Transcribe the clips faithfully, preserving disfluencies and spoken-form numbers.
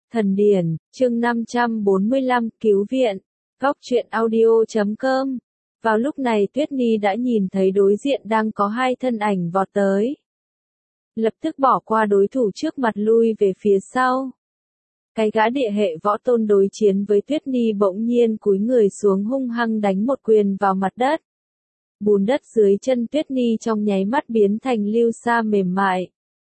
Thần điển, chương năm trăm bốn mươi lăm, cứu viện. Góc truyện audio chấm com. Vào lúc này Tuyết Nhi đã nhìn thấy đối diện đang có hai thân ảnh vọt tới. Lập tức bỏ qua đối thủ trước mặt lui về phía sau. Cái gã địa hệ võ tôn đối chiến với Tuyết Nhi bỗng nhiên cúi người xuống hung hăng đánh một quyền vào mặt đất. Bùn đất dưới chân Tuyết Nhi trong nháy mắt biến thành lưu sa mềm mại.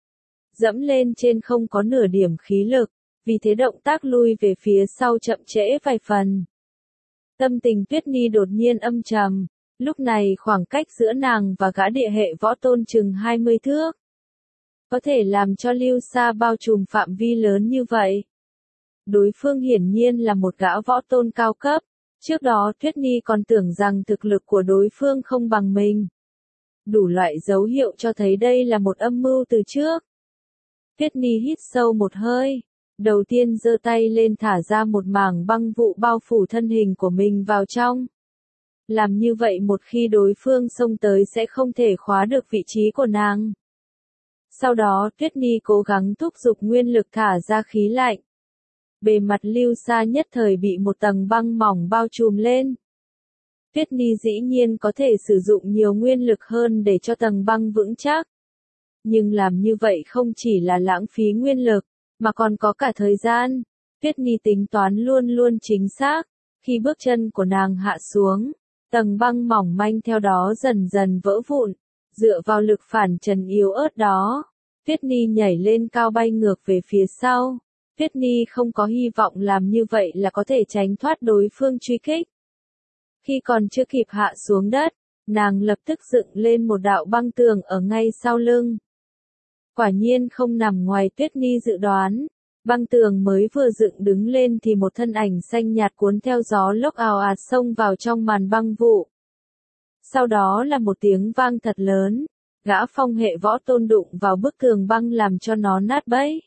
Dẫm lên trên không có nửa điểm khí lực, vì thế động tác lui về phía sau chậm trễ vài phần. Tâm tình Tuyết Nhi đột nhiên âm trầm, lúc này khoảng cách giữa nàng và gã địa hệ võ tôn chừng hai mươi thước. Có thể làm cho lưu sa bao trùm phạm vi lớn như vậy. Đối phương hiển nhiên là một gã võ tôn cao cấp, trước đó Tuyết Nhi còn tưởng rằng thực lực của đối phương không bằng mình. Đủ loại dấu hiệu cho thấy đây là một âm mưu từ trước. Tuyết Nhi hít sâu một hơi, đầu tiên giơ tay lên thả ra một mảng băng vụ bao phủ thân hình của mình vào trong. Làm như vậy một khi đối phương xông tới sẽ không thể khóa được vị trí của nàng. Sau đó Tuyết Nhi cố gắng thúc giục nguyên lực thả ra khí lạnh. Bề mặt lưu sa nhất thời bị một tầng băng mỏng bao trùm lên. Tuyết Nhi dĩ nhiên có thể sử dụng nhiều nguyên lực hơn để cho tầng băng vững chắc. Nhưng làm như vậy không chỉ là lãng phí nguyên lực, mà còn có cả thời gian. Tuyết Nhi tính toán luôn luôn chính xác. Khi bước chân của nàng hạ xuống, tầng băng mỏng manh theo đó dần dần vỡ vụn. Dựa vào lực phản trần yếu ớt đó, Tuyết Nhi nhảy lên cao bay ngược về phía sau. Tuyết Nhi không có hy vọng làm như vậy là có thể tránh thoát đối phương truy kích. Khi còn chưa kịp hạ xuống đất, nàng lập tức dựng lên một đạo băng tường ở ngay sau lưng. Quả nhiên không nằm ngoài Tuyết Nhi dự đoán, băng tường mới vừa dựng đứng lên thì một thân ảnh xanh nhạt cuốn theo gió lốc ào ạt xông vào trong màn băng vụ. Sau đó là một tiếng vang thật lớn, gã phong hệ võ tôn đụng vào bức tường băng làm cho nó nát bấy.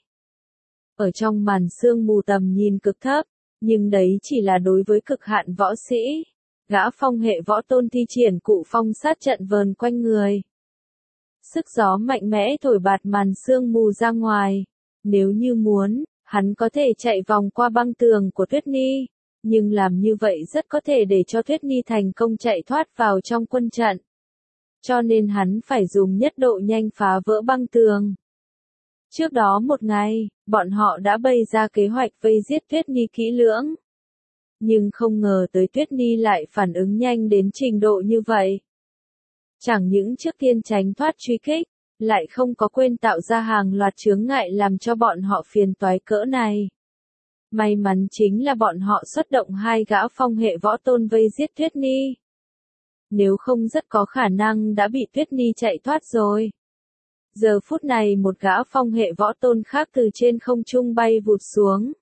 Ở trong màn sương mù tầm nhìn cực thấp, nhưng đấy chỉ là đối với cực hạn võ sĩ. Gã phong hệ võ tôn thi triển cụ phong sát trận vờn quanh người. Sức gió mạnh mẽ thổi bạt màn sương mù ra ngoài. Nếu như muốn, hắn có thể chạy vòng qua băng tường của Tuyết Nhi, nhưng làm như vậy rất có thể để cho Tuyết Nhi thành công chạy thoát vào trong quân trận. Cho nên hắn phải dùng nhất độ nhanh phá vỡ băng tường. Trước đó một ngày, bọn họ đã bày ra kế hoạch vây giết Tuyết Nhi kỹ lưỡng. Nhưng không ngờ tới Tuyết Nhi lại phản ứng nhanh đến trình độ như vậy. Chẳng những trước tiên tránh thoát truy kích, lại không có quên tạo ra hàng loạt chướng ngại làm cho bọn họ phiền toái cỡ này. May mắn chính là bọn họ xuất động hai gã phong hệ võ tôn vây giết Tuyết Nhi. Nếu không rất có khả năng đã bị Tuyết Nhi chạy thoát rồi. Giờ phút này một gã phong hệ võ tôn khác từ trên không trung bay vụt xuống.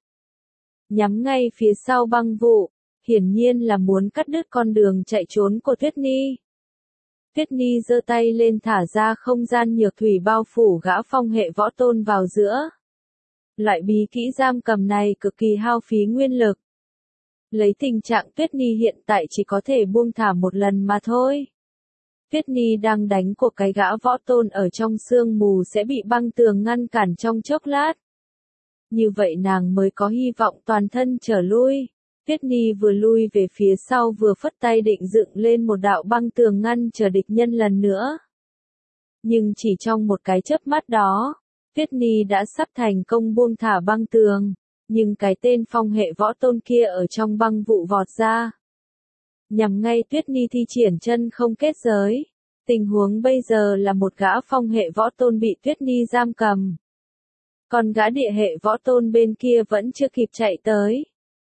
Nhắm ngay phía sau băng vụ, hiển nhiên là muốn cắt đứt con đường chạy trốn của Tuyết Nhi. Tuyết Nhi giơ tay lên thả ra không gian nhược thủy bao phủ gã phong hệ võ tôn vào giữa. Loại bí kỹ giam cầm này cực kỳ hao phí nguyên lực. Lấy tình trạng Tuyết Nhi hiện tại chỉ có thể buông thả một lần mà thôi. Tuyết Nhi đang đánh cuộc cái gã võ tôn ở trong sương mù sẽ bị băng tường ngăn cản trong chốc lát. Như vậy nàng mới có hy vọng toàn thân trở lui. Tuyết Nhi vừa lui về phía sau vừa phất tay định dựng lên một đạo băng tường ngăn chờ địch nhân lần nữa. Nhưng chỉ trong một cái chớp mắt đó, Tuyết Nhi đã sắp thành công buông thả băng tường, nhưng cái tên phong hệ võ tôn kia ở trong băng vụ vọt ra. Nhằm ngay Tuyết Nhi thi triển chân không kết giới. Tình huống bây giờ là một gã phong hệ võ tôn bị Tuyết Nhi giam cầm. Còn gã địa hệ võ tôn bên kia vẫn chưa kịp chạy tới.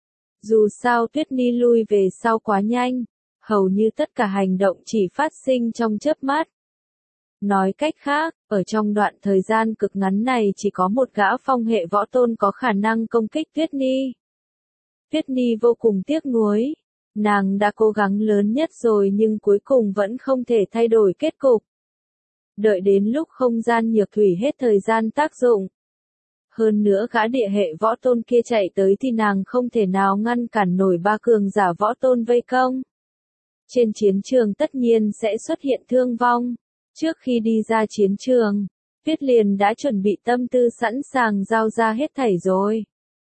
Dù sao Tuyết Nhi lui về sau quá nhanh, hầu như tất cả hành động chỉ phát sinh trong chớp mắt. Nói cách khác, ở trong đoạn thời gian cực ngắn này chỉ có một gã phong hệ võ tôn có khả năng công kích Tuyết Nhi. Tuyết Nhi vô cùng tiếc nuối. Nàng đã cố gắng lớn nhất rồi nhưng cuối cùng vẫn không thể thay đổi kết cục. Đợi đến lúc không gian nhược thủy hết thời gian tác dụng. Hơn nữa gã địa hệ võ tôn kia chạy tới thì nàng không thể nào ngăn cản nổi ba cường giả võ tôn vây công. Trên chiến trường tất nhiên sẽ xuất hiện thương vong. Trước khi đi ra chiến trường, Tuyết liền đã chuẩn bị tâm tư sẵn sàng giao ra hết thảy rồi.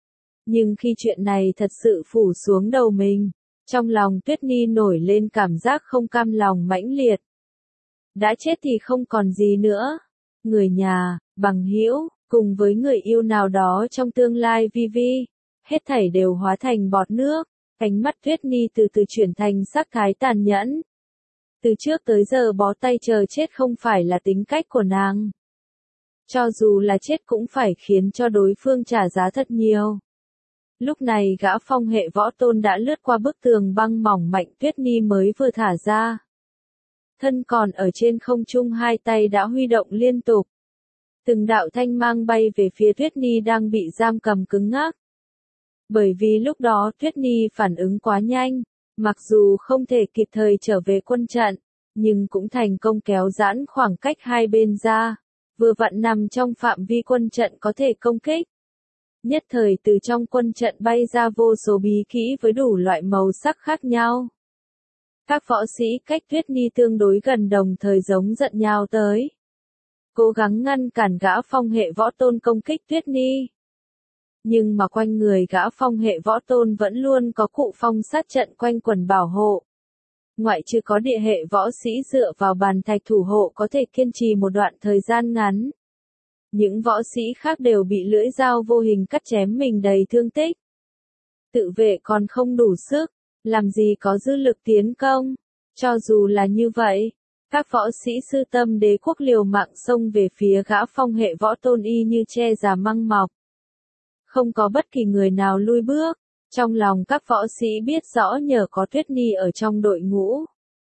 Nhưng khi chuyện này thật sự phủ xuống đầu mình, trong lòng Tuyết Nhi nổi lên cảm giác không cam lòng mãnh liệt. Đã chết thì không còn gì nữa. Người nhà, bằng hữu, cùng với người yêu nào đó trong tương lai vi vi, hết thảy đều hóa thành bọt nước. Ánh mắt Tuyết Nhi từ từ chuyển thành sắc thái tàn nhẫn. Từ trước tới giờ bó tay chờ chết không phải là tính cách của nàng. Cho dù là chết cũng phải khiến cho đối phương trả giá thật nhiều. Lúc này gã phong hệ võ tôn đã lướt qua bức tường băng mỏng mạnh Tuyết Nhi mới vừa thả ra. Thân còn ở trên không trung hai tay đã huy động liên tục. Từng đạo thanh mang bay về phía Tuyết Nhi đang bị giam cầm cứng ngắc. Bởi vì lúc đó Tuyết Nhi phản ứng quá nhanh, mặc dù không thể kịp thời trở về quân trận, nhưng cũng thành công kéo giãn khoảng cách hai bên ra, vừa vặn nằm trong phạm vi quân trận có thể công kích. Nhất thời từ trong quân trận bay ra vô số bí kỹ với đủ loại màu sắc khác nhau. Các võ sĩ cách Tuyết Nhi tương đối gần đồng thời giống giận nhào tới. Cố gắng ngăn cản gã phong hệ võ tôn công kích Tuyết Nhi. Nhưng mà quanh người gã phong hệ võ tôn vẫn luôn có cụ phong sát trận quanh quần bảo hộ. Ngoại trừ có địa hệ võ sĩ dựa vào bàn thạch thủ hộ có thể kiên trì một đoạn thời gian ngắn. Những võ sĩ khác đều bị lưỡi dao vô hình cắt chém mình đầy thương tích. Tự vệ còn không đủ sức, làm gì có dư lực tiến công. Cho dù là như vậy, các võ sĩ sư tâm đế quốc liều mạng xông về phía gã phong hệ võ tôn y như che già măng mọc. Không có bất kỳ người nào lui bước, trong lòng các võ sĩ biết rõ nhờ có Tuyết Nhi ở trong đội ngũ.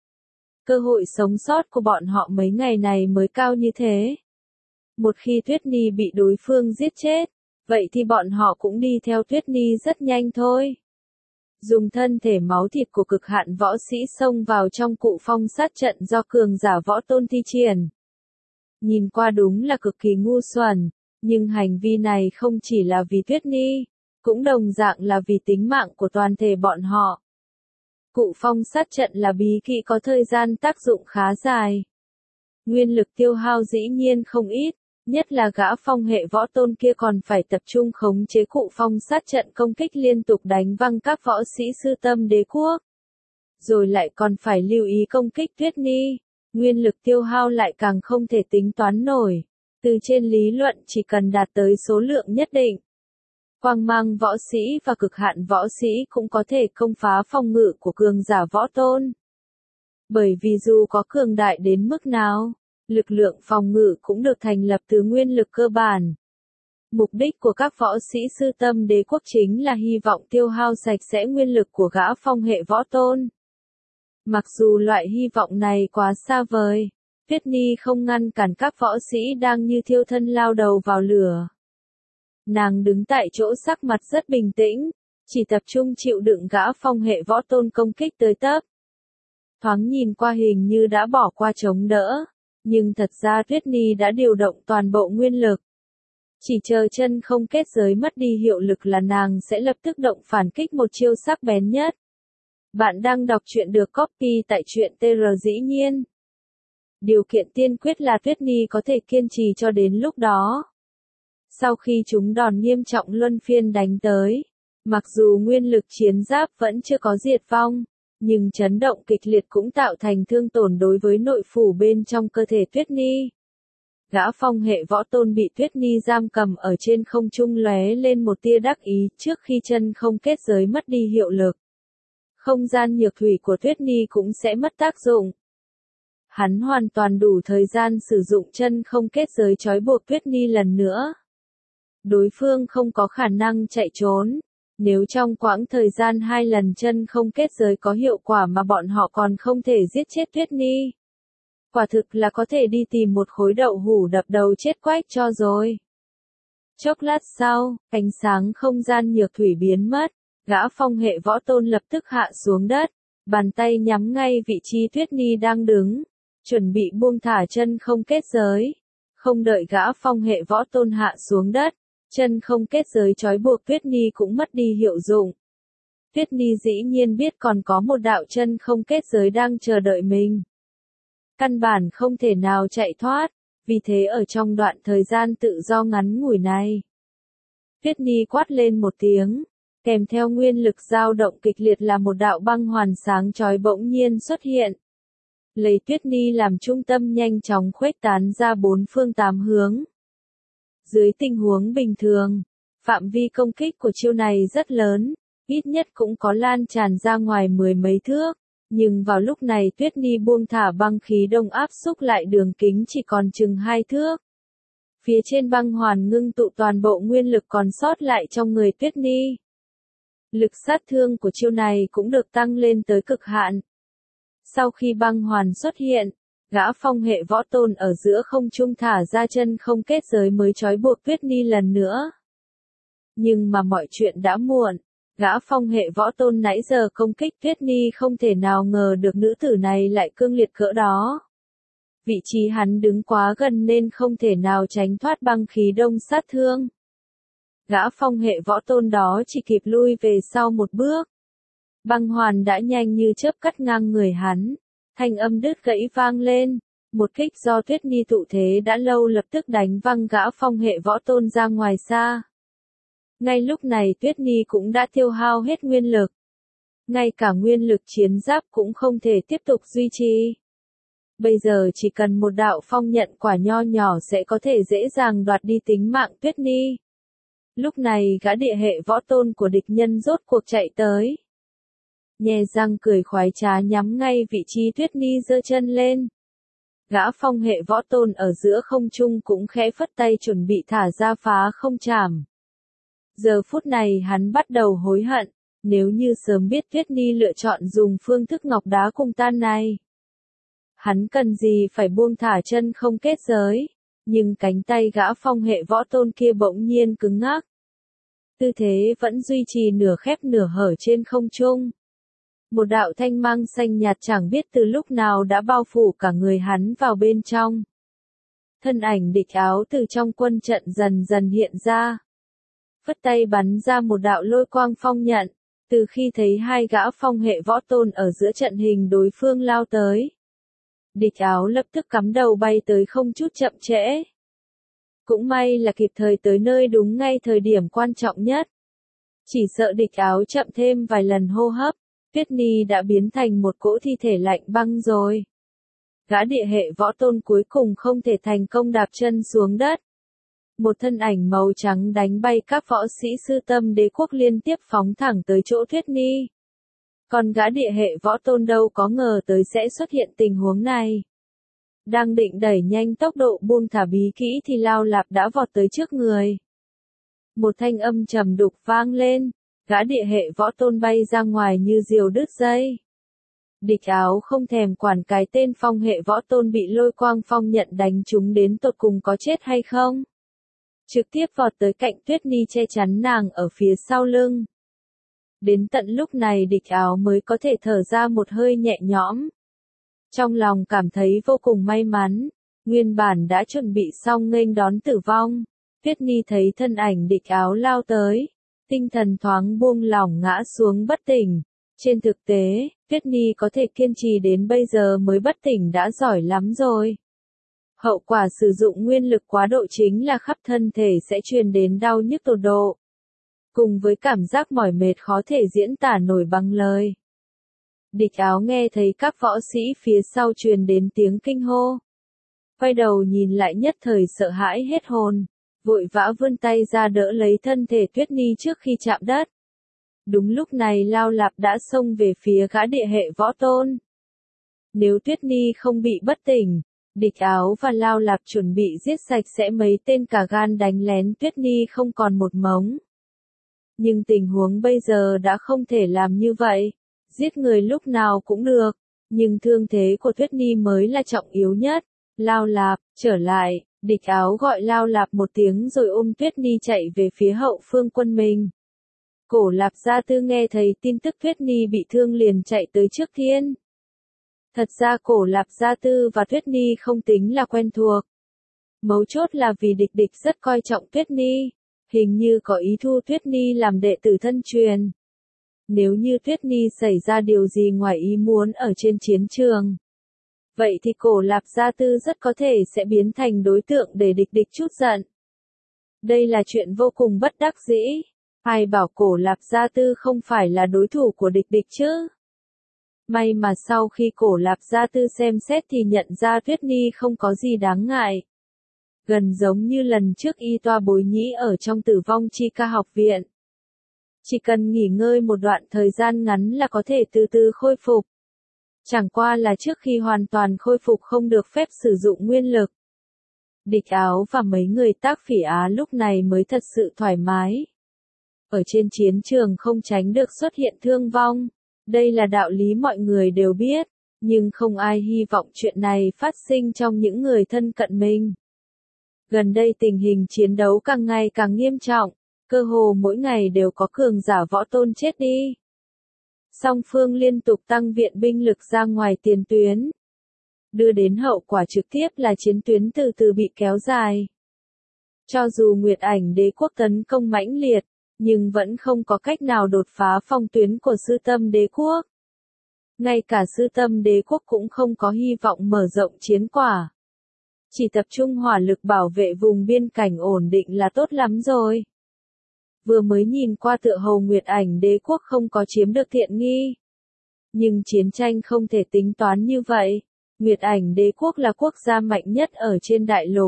Cơ hội sống sót của bọn họ mấy ngày này mới cao như thế. Một khi Tuyết Nhi bị đối phương giết chết, vậy thì bọn họ cũng đi theo Tuyết Nhi rất nhanh thôi. Dùng thân thể máu thịt của cực hạn võ sĩ xông vào trong cụ phong sát trận do cường giả võ tôn thi triển. Nhìn qua đúng là cực kỳ ngu xuẩn, nhưng hành vi này không chỉ là vì Tuyết Nhi, cũng đồng dạng là vì tính mạng của toàn thể bọn họ. Cụ phong sát trận là bí kỹ có thời gian tác dụng khá dài. Nguyên lực tiêu hao dĩ nhiên không ít, nhất là gã phong hệ võ tôn kia còn phải tập trung khống chế cụ phong sát trận công kích liên tục đánh văng các võ sĩ sư tâm đế quốc. Rồi lại còn phải lưu ý công kích Tuyết Nhi, nguyên lực tiêu hao lại càng không thể tính toán nổi. Từ trên lý luận chỉ cần đạt tới số lượng nhất định. Quang mang võ sĩ và cực hạn võ sĩ cũng có thể công phá phòng ngự của cường giả võ tôn. Bởi vì dù có cường đại đến mức nào, lực lượng phòng ngự cũng được thành lập từ nguyên lực cơ bản. Mục đích của các võ sĩ sư tâm đế quốc chính là hy vọng tiêu hao sạch sẽ nguyên lực của gã phong hệ võ tôn. Mặc dù loại hy vọng này quá xa vời, Tuyết Nhi không ngăn cản các võ sĩ đang như thiêu thân lao đầu vào lửa. Nàng đứng tại chỗ sắc mặt rất bình tĩnh, chỉ tập trung chịu đựng gã phong hệ võ tôn công kích tới tấp. Thoáng nhìn qua hình như đã bỏ qua chống đỡ, nhưng thật ra Tuyết Nhi đã điều động toàn bộ nguyên lực. Chỉ chờ chân không kết giới mất đi hiệu lực là nàng sẽ lập tức động phản kích một chiêu sắc bén nhất. Bạn đang đọc truyện được copy tại truyện tê rờ dĩ nhiên. Điều kiện tiên quyết là Tuyết Nhi có thể kiên trì cho đến lúc đó. Sau khi chúng đòn nghiêm trọng luân phiên đánh tới, mặc dù nguyên lực chiến giáp vẫn chưa có diệt vong, nhưng chấn động kịch liệt cũng tạo thành thương tổn đối với nội phủ bên trong cơ thể Tuyết Nhi. Gã phong hệ võ tôn bị Tuyết Nhi giam cầm ở trên không trung lóe lên một tia đắc ý trước khi chân không kết giới mất đi hiệu lực. Không gian nhược thủy của Tuyết Nhi cũng sẽ mất tác dụng. Hắn hoàn toàn đủ thời gian sử dụng chân không kết giới trói buộc Tuyết Nhi lần nữa. Đối phương không có khả năng chạy trốn. Nếu trong quãng thời gian hai lần chân không kết giới có hiệu quả mà bọn họ còn không thể giết chết Tuyết Nhi. Quả thực là có thể đi tìm một khối đậu hũ đập đầu chết quách cho rồi. Chốc lát sau, ánh sáng không gian nhược thủy biến mất, gã phong hệ võ tôn lập tức hạ xuống đất, bàn tay nhắm ngay vị trí Tuyết Nhi đang đứng, chuẩn bị buông thả chân không kết giới. Không đợi gã phong hệ võ tôn hạ xuống đất, chân không kết giới trói buộc Tuyết Nhi cũng mất đi hiệu dụng. Tuyết Nhi dĩ nhiên biết còn có một đạo chân không kết giới đang chờ đợi mình. Căn bản không thể nào chạy thoát, vì thế ở trong đoạn thời gian tự do ngắn ngủi này. Tuyết Nhi quát lên một tiếng, Kèm theo nguyên lực dao động kịch liệt là một đạo băng hoàn sáng chói bỗng nhiên xuất hiện. Lấy Tuyết Ni làm trung tâm nhanh chóng khuếch tán ra bốn phương tám hướng. Dưới tình huống bình thường, phạm vi công kích của chiêu này rất lớn, ít nhất cũng có lan tràn ra ngoài mười mấy thước. Nhưng vào lúc này Tuyết Ni buông thả băng khí đông áp xúc lại đường kính chỉ còn chừng hai thước. Phía trên băng hoàn ngưng tụ toàn bộ nguyên lực còn sót lại trong người Tuyết Ni. Lực sát thương của chiêu này cũng được tăng lên tới cực hạn. Sau khi băng hoàn xuất hiện, gã phong hệ võ tôn ở giữa không trung thả ra chân không kết giới mới trói buộc Tuyết Ni lần nữa. Nhưng mà mọi chuyện đã muộn, gã phong hệ võ tôn nãy giờ công kích Tuyết Ni không thể nào ngờ được nữ tử này lại cương liệt cỡ đó. Vị trí hắn đứng quá gần nên không thể nào tránh thoát băng khí đông sát thương. Gã phong hệ võ tôn đó chỉ kịp lui về sau một bước. Băng hoàn đã nhanh như chớp cắt ngang người hắn. Thanh âm đứt gãy vang lên. Một kích do Tuyết Ni tụ thế đã lâu lập tức đánh văng gã phong hệ võ tôn ra ngoài xa. Ngay lúc này Tuyết Ni cũng đã tiêu hao hết nguyên lực. Ngay cả nguyên lực chiến giáp cũng không thể tiếp tục duy trì. Bây giờ chỉ cần một đạo phong nhận quả nho nhỏ sẽ có thể dễ dàng đoạt đi tính mạng Tuyết Ni. Lúc này gã địa hệ võ tôn của địch nhân rốt cuộc chạy tới. Nhè răng cười khoái trá nhắm ngay vị trí Tuyết Ni giơ chân lên. Gã phong hệ võ tôn ở giữa không trung cũng khẽ phất tay chuẩn bị thả ra phá không trảm. Giờ phút này hắn bắt đầu hối hận, nếu như sớm biết Tuyết Ni lựa chọn dùng phương thức ngọc đá cung tan này. Hắn cần gì phải buông thả chân không kết giới, nhưng cánh tay gã phong hệ võ tôn kia bỗng nhiên cứng ngắc. Tư thế vẫn duy trì nửa khép nửa hở trên không trung. Một đạo thanh mang xanh nhạt chẳng biết từ lúc nào đã bao phủ cả người hắn vào bên trong. Thân ảnh địch áo từ trong quân trận dần dần hiện ra. Phất tay bắn ra một đạo lôi quang phong nhận, từ khi thấy hai gã phong hệ võ tôn ở giữa trận hình đối phương lao tới. Địch áo lập tức cắm đầu bay tới không chút chậm trễ. Cũng may là kịp thời tới nơi đúng ngay thời điểm quan trọng nhất. Chỉ sợ địch áo chậm thêm vài lần hô hấp, Tuyết Ni đã biến thành một cỗ thi thể lạnh băng rồi. Gã địa hệ võ tôn cuối cùng không thể thành công đạp chân xuống đất. Một thân ảnh màu trắng đánh bay các võ sĩ sư tâm đế quốc liên tiếp phóng thẳng tới chỗ Tuyết Ni. Còn gã địa hệ võ tôn đâu có ngờ tới sẽ xuất hiện tình huống này. Đang định đẩy nhanh tốc độ buông thả bí kỹ thì Lao Lạp đã vọt tới trước người. Một thanh âm trầm đục vang lên, gã địa hệ võ tôn bay ra ngoài như diều đứt dây. Địch áo không thèm quản cái tên phong hệ võ tôn bị lôi quang phong nhận đánh trúng đến tột cùng có chết hay không. Trực tiếp vọt tới cạnh Tuyết Ni che chắn nàng ở phía sau lưng. Đến tận lúc này địch áo mới có thể thở ra một hơi nhẹ nhõm. Trong lòng cảm thấy vô cùng may mắn, nguyên bản đã chuẩn bị xong nghênh đón tử vong. Tuyết Ni thấy thân ảnh địch áo lao tới, tinh thần thoáng buông lỏng ngã xuống bất tỉnh. Trên thực tế, Tuyết Ni có thể kiên trì đến bây giờ mới bất tỉnh đã giỏi lắm rồi. Hậu quả sử dụng nguyên lực quá độ chính là khắp thân thể sẽ truyền đến đau nhức tột độ. Cùng với cảm giác mỏi mệt khó thể diễn tả nổi bằng lời. Địch áo nghe thấy các võ sĩ phía sau truyền đến tiếng kinh hô. Quay đầu nhìn lại nhất thời sợ hãi hết hồn, vội vã vươn tay ra đỡ lấy thân thể Tuyết Ni trước khi chạm đất. Đúng lúc này Lao Lạp đã xông về phía gã địa hệ võ tôn. Nếu Tuyết Ni không bị bất tỉnh, địch áo và Lao Lạp chuẩn bị giết sạch sẽ mấy tên cả gan đánh lén Tuyết Ni không còn một mống. Nhưng tình huống bây giờ đã không thể làm như vậy. Giết người lúc nào cũng được, nhưng thương thế của Tuyết Ni mới là trọng yếu nhất. Lao Lạp, trở lại, địch áo gọi Lao Lạp một tiếng rồi ôm Tuyết Ni chạy về phía hậu phương quân mình. Cổ Lạp Gia Tư nghe thấy tin tức Tuyết Ni bị thương liền chạy tới trước thiên. Thật ra Cổ Lạp Gia Tư và Tuyết Ni không tính là quen thuộc. Mấu chốt là vì địch địch rất coi trọng Tuyết Ni, hình như có ý thu Tuyết Ni làm đệ tử thân truyền. Nếu như Tuyết Ni xảy ra điều gì ngoài ý muốn ở trên chiến trường, vậy thì Cổ Lạp Gia Tư rất có thể sẽ biến thành đối tượng để địch địch chút giận. Đây là chuyện vô cùng bất đắc dĩ. Ai bảo Cổ Lạp Gia Tư không phải là đối thủ của địch địch chứ? May mà sau khi Cổ Lạp Gia Tư xem xét thì nhận ra Tuyết Ni không có gì đáng ngại. Gần giống như lần trước y toa bối nhĩ ở trong Tử Vong Chi Ca học viện. Chỉ cần nghỉ ngơi một đoạn thời gian ngắn là có thể từ từ khôi phục. Chẳng qua là trước khi hoàn toàn khôi phục không được phép sử dụng nguyên lực. Địch Áo và mấy người Tác Phỉ Á lúc này mới thật sự thoải mái. Ở trên chiến trường không tránh được xuất hiện thương vong. Đây là đạo lý mọi người đều biết, nhưng không ai hy vọng chuyện này phát sinh trong những người thân cận mình. Gần đây tình hình chiến đấu càng ngày càng nghiêm trọng, cơ hồ mỗi ngày đều có cường giả võ tôn chết đi. Song phương liên tục tăng viện binh lực ra ngoài tiền tuyến, đưa đến hậu quả trực tiếp là chiến tuyến từ từ bị kéo dài. Cho dù Nguyệt Ảnh Đế quốc tấn công mãnh liệt, nhưng vẫn không có cách nào đột phá phong tuyến của Sư Tâm Đế quốc. Ngay cả Sư Tâm Đế quốc cũng không có hy vọng mở rộng chiến quả. Chỉ tập trung hỏa lực bảo vệ vùng biên cảnh ổn định là tốt lắm rồi. Vừa mới nhìn qua tựa hồ Nguyệt Ảnh Đế quốc không có chiếm được tiện nghi. Nhưng chiến tranh không thể tính toán như vậy. Nguyệt Ảnh Đế quốc là quốc gia mạnh nhất ở trên đại lục.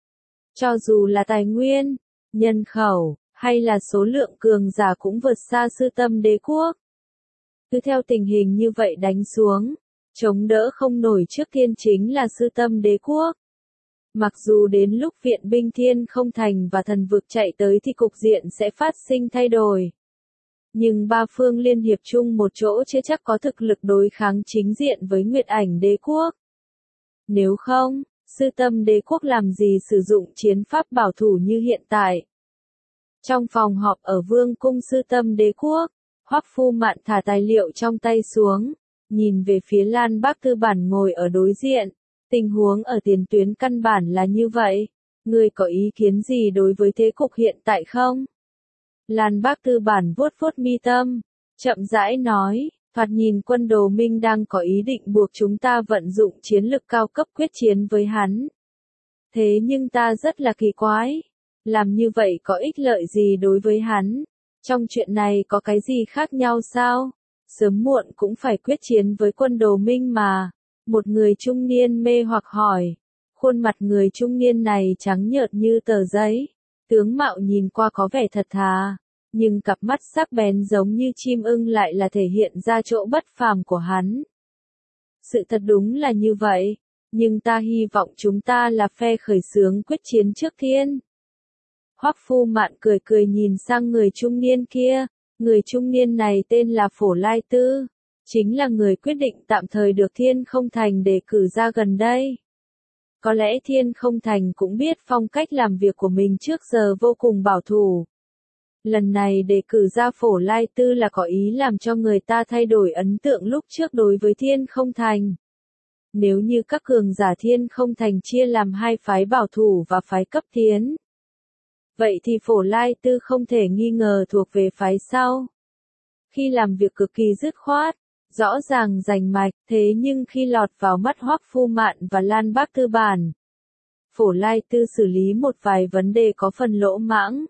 Cho dù là tài nguyên, nhân khẩu, hay là số lượng cường giả cũng vượt xa Sư Tâm Đế quốc. Cứ theo tình hình như vậy đánh xuống, chống đỡ không nổi trước tiên chính là Sư Tâm Đế quốc. Mặc dù đến lúc viện binh Thiên Không Thành và Thần Vực chạy tới thì cục diện sẽ phát sinh thay đổi. Nhưng ba phương liên hiệp chung một chỗ chưa chắc có thực lực đối kháng chính diện với Nguyệt Ảnh Đế quốc. Nếu không, Sư Tâm Đế quốc làm gì sử dụng chiến pháp bảo thủ như hiện tại. Trong phòng họp ở Vương cung Sư Tâm Đế quốc, Hoắc Phu Mạn thả tài liệu trong tay xuống, nhìn về phía Lan Bác Tư Bản ngồi ở đối diện. Tình huống ở tiền tuyến căn bản là như vậy. Ngươi có ý kiến gì đối với thế cục hiện tại không? Lan Bác Tư Bản vuốt vuốt mi tâm, chậm rãi nói, thoạt nhìn quân Đồ Minh đang có ý định buộc chúng ta vận dụng chiến lực cao cấp quyết chiến với hắn. Thế nhưng ta rất là kỳ quái. Làm như vậy có ích lợi gì đối với hắn? Trong chuyện này có cái gì khác nhau sao? Sớm muộn cũng phải quyết chiến với quân Đồ Minh mà. Một người trung niên mê hoặc hỏi. Khuôn mặt người trung niên này trắng nhợt như tờ giấy. Tướng mạo nhìn qua có vẻ thật thà. Nhưng cặp mắt sắc bén giống như chim ưng lại là thể hiện ra chỗ bất phàm của hắn. Sự thật đúng là như vậy. Nhưng ta hy vọng chúng ta là phe khởi xướng quyết chiến trước tiên. Hoắc Phu Mạn cười cười nhìn sang người trung niên kia. Người trung niên này tên là Phổ Lai Tư. Chính là người quyết định tạm thời được Thiên Không Thành đề cử ra gần đây. Có lẽ Thiên Không Thành cũng biết phong cách làm việc của mình trước giờ vô cùng bảo thủ. Lần này đề cử ra Phổ Lai Tư là có ý làm cho người ta thay đổi ấn tượng lúc trước đối với Thiên Không Thành. Nếu như các cường giả Thiên Không Thành chia làm hai phái bảo thủ và phái cấp tiến. Vậy thì Phổ Lai Tư không thể nghi ngờ thuộc về phái sau. Khi làm việc cực kỳ dứt khoát, rõ ràng rành mạch, thế nhưng khi lọt vào mắt Hoắc Phu Mạn và Lan Bác Tư Bản, Phổ Lai Tư xử lý một vài vấn đề có phần lỗ mãng.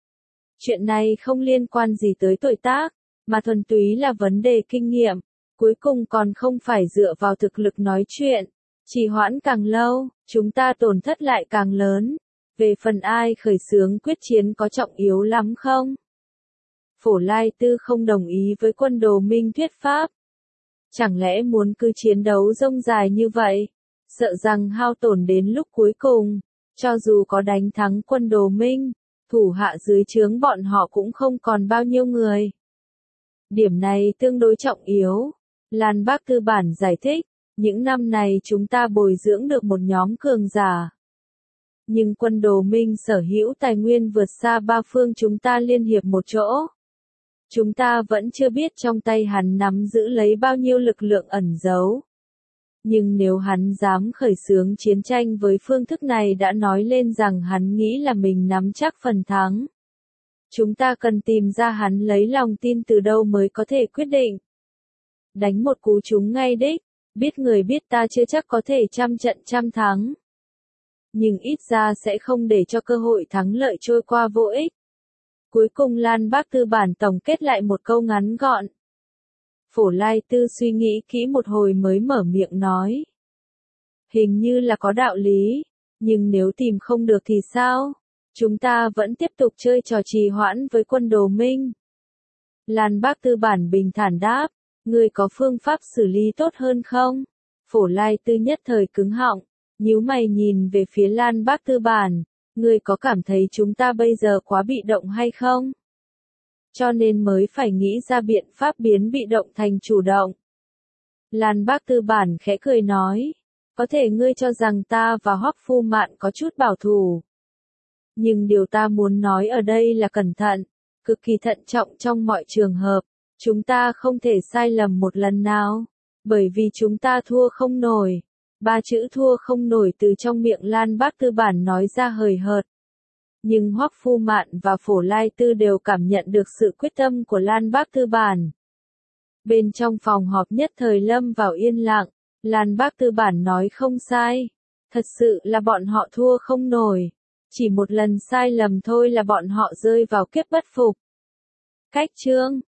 Chuyện này không liên quan gì tới tuổi tác, mà thuần túy là vấn đề kinh nghiệm, cuối cùng còn không phải dựa vào thực lực nói chuyện. Trì hoãn càng lâu, chúng ta tổn thất lại càng lớn. Về phần ai khởi xướng quyết chiến có trọng yếu lắm không? Phổ Lai Tư không đồng ý với quân Đồ Minh thuyết pháp. Chẳng lẽ muốn cứ chiến đấu rông dài như vậy? Sợ rằng hao tổn đến lúc cuối cùng, cho dù có đánh thắng quân Đồ Minh, thủ hạ dưới trướng bọn họ cũng không còn bao nhiêu người. Điểm này tương đối trọng yếu. Lan Bác Tư Bản giải thích, những năm này chúng ta bồi dưỡng được một nhóm cường giả. Nhưng quân Đồ Minh sở hữu tài nguyên vượt xa ba phương chúng ta liên hiệp một chỗ. Chúng ta vẫn chưa biết trong tay hắn nắm giữ lấy bao nhiêu lực lượng ẩn giấu. Nhưng nếu hắn dám khởi xướng chiến tranh với phương thức này đã nói lên rằng hắn nghĩ là mình nắm chắc phần thắng. Chúng ta cần tìm ra hắn lấy lòng tin từ đâu mới có thể quyết định. Đánh một cú trúng ngay đích, biết người biết ta chưa chắc có thể trăm trận trăm thắng. Nhưng ít ra sẽ không để cho cơ hội thắng lợi trôi qua vô ích. Cuối cùng Lan Bác Tư Bản tổng kết lại một câu ngắn gọn. Phổ Lai Tư suy nghĩ kỹ một hồi mới mở miệng nói. Hình như là có đạo lý, nhưng nếu tìm không được thì sao? Chúng ta vẫn tiếp tục chơi trò trì hoãn với quân Đồ Minh. Lan Bác Tư Bản bình thản đáp, ngươi có phương pháp xử lý tốt hơn không? Phổ Lai Tư nhất thời cứng họng, nhíu mày nhìn về phía Lan Bác Tư Bản, ngươi có cảm thấy chúng ta bây giờ quá bị động hay không? Cho nên mới phải nghĩ ra biện pháp biến bị động thành chủ động. Lan Bác Tư Bản khẽ cười nói, có thể ngươi cho rằng ta và Hoắc Phu Mạn có chút bảo thủ. Nhưng điều ta muốn nói ở đây là cẩn thận, cực kỳ thận trọng trong mọi trường hợp, chúng ta không thể sai lầm một lần nào, bởi vì chúng ta thua không nổi. Ba chữ thua không nổi từ trong miệng Lan Bác Tư Bản nói ra hời hợt. Nhưng Hoắc Phu Mạn và Phổ Lai Tư đều cảm nhận được sự quyết tâm của Lan Bác Tư Bản. Bên trong phòng họp nhất thời lâm vào yên lặng, Lan Bác Tư Bản nói không sai. Thật sự là bọn họ thua không nổi. Chỉ một lần sai lầm thôi là bọn họ rơi vào kiếp bất phục. Cách chương